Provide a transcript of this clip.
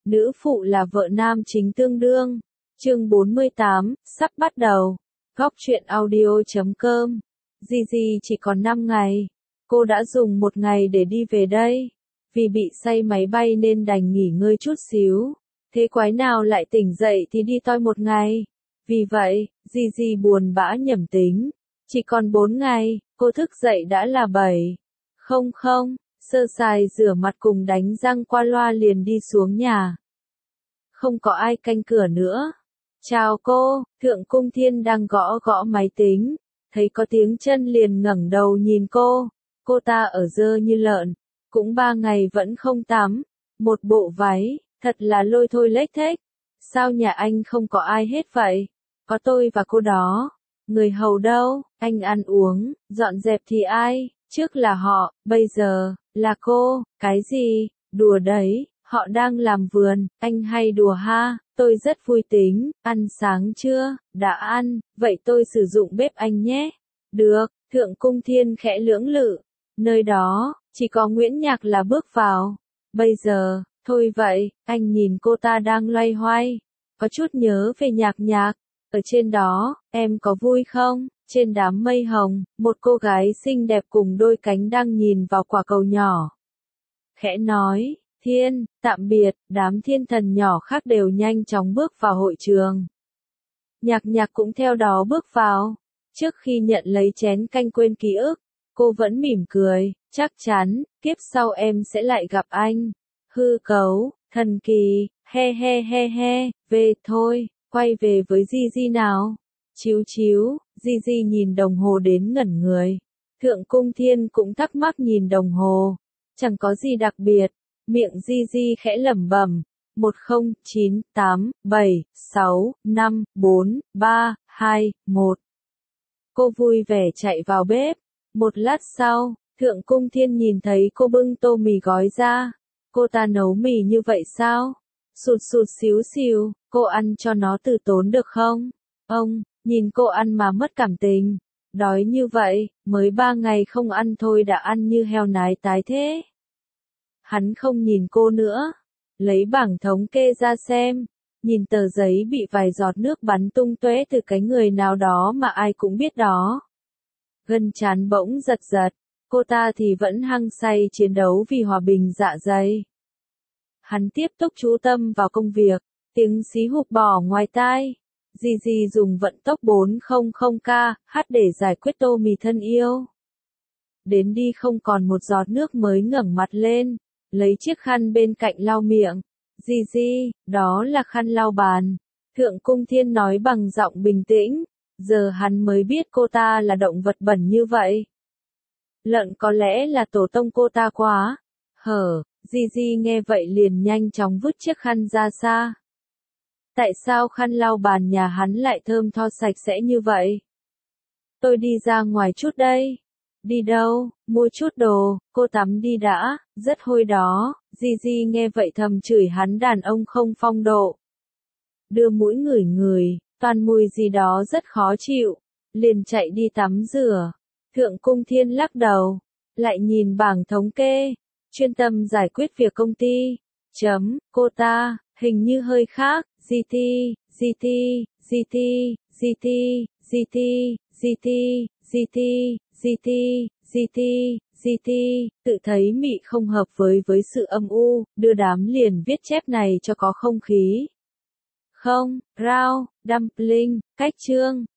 nữ phụ là vợ nam chính tương đương. Chương 48, sắp bắt đầu. Góc truyện audio.com. Gigi chỉ còn 5 ngày. Cô đã dùng 1 ngày để đi về đây. Vì bị say máy bay nên đành nghỉ ngơi chút xíu. Thế quái nào lại tỉnh dậy thì đi toi 1 ngày. Vì vậy, Gigi buồn bã nhẩm tính. Chỉ còn 4 ngày, cô thức dậy đã là 7. Không, sơ sài rửa mặt cùng đánh răng qua loa liền đi xuống nhà. Không có ai canh cửa nữa. Chào cô, Thượng Cung Thiên đang gõ máy tính. Thấy có tiếng chân liền ngẩng đầu nhìn cô. Cô ta ở dơ như lợn. Cũng 3 ngày vẫn không tắm. Một bộ váy, thật là lôi thôi lếch thếch. Sao nhà anh không có ai hết vậy? Có tôi và cô đó. Người hầu đâu? Anh ăn uống, dọn dẹp thì ai? Trước là họ, bây giờ, là cô. Cái gì? Đùa đấy, họ đang làm vườn, anh hay đùa ha. Tôi rất vui tính. Ăn sáng chưa? Đã ăn, vậy tôi sử dụng bếp anh nhé. Được, Thượng Cung Thiên khẽ lưỡng lự. Nơi đó, chỉ có Nguyễn Nhạc là bước vào. Bây giờ, thôi vậy, anh nhìn cô ta đang loay hoay. Có chút nhớ về Nhạc. Ở trên đó, em có vui không? Trên đám mây hồng, một cô gái xinh đẹp cùng đôi cánh đang nhìn vào quả cầu nhỏ. Khẽ nói, Thiên, tạm biệt, đám thiên thần nhỏ khác đều nhanh chóng bước vào hội trường. Nhạc cũng theo đó bước vào. Trước khi nhận lấy chén canh quên ký ức, cô vẫn mỉm cười, chắc chắn, kiếp sau em sẽ lại gặp anh. Hư cấu, thần kỳ, he, về thôi, quay về với Gigi nào. Chiếu, Gigi nhìn đồng hồ đến ngẩn người. Thượng Cung Thiên cũng thắc mắc nhìn đồng hồ. Chẳng có gì đặc biệt, miệng Gigi khẽ lẩm bẩm. 10, 9, 8, 7, 6, 5, 4, 3, 2, 1. Cô vui vẻ chạy vào bếp. Một lát sau, Thượng Cung Thiên nhìn thấy cô bưng tô mì gói ra. Cô ta nấu mì như vậy sao? Sụt xíu, cô ăn cho nó từ tốn được không? Ông, nhìn cô ăn mà mất cảm tình. Đói như vậy, mới 3 ngày không ăn thôi đã ăn như heo nái tái thế. Hắn không nhìn cô nữa. Lấy bảng thống kê ra xem. Nhìn tờ giấy bị vài giọt nước bắn tung tóe từ cái người nào đó mà ai cũng biết đó. Gân trán bỗng giật. Cô ta thì vẫn hăng say chiến đấu vì hòa bình dạ dày. Hắn tiếp tục chú tâm vào công việc. Tiếng xí hụp bỏ ngoài tai. Gigi dùng vận tốc 400kh để giải quyết tô mì thân yêu. Đến đi không còn một giọt nước mới ngẩng mặt lên. Lấy chiếc khăn bên cạnh lau miệng. Gigi, đó là khăn lau bàn. Thượng Cung Thiên nói bằng giọng bình tĩnh. Giờ hắn mới biết cô ta là động vật bẩn như vậy. Lợn có lẽ là tổ tông cô ta quá. Gigi nghe vậy liền nhanh chóng vứt chiếc khăn ra xa. Tại sao khăn lau bàn nhà hắn lại thơm tho sạch sẽ như vậy? Tôi đi ra ngoài chút đây. Đi đâu? Mua chút đồ, cô tắm đi đã, rất hôi đó. Gigi nghe vậy thầm chửi hắn đàn ông không phong độ. Đưa mũi ngửi, toàn mùi gì đó rất khó chịu. Liền chạy đi tắm rửa. Thượng Cung Thiên lắc đầu. Lại nhìn bảng thống kê. Chuyên tâm giải quyết việc công ty. Cô ta, hình như hơi khác. GT, tự thấy mị không hợp với sự âm u, đưa đám liền viết chép này cho có không khí. Không, rau, dumpling, cách chương.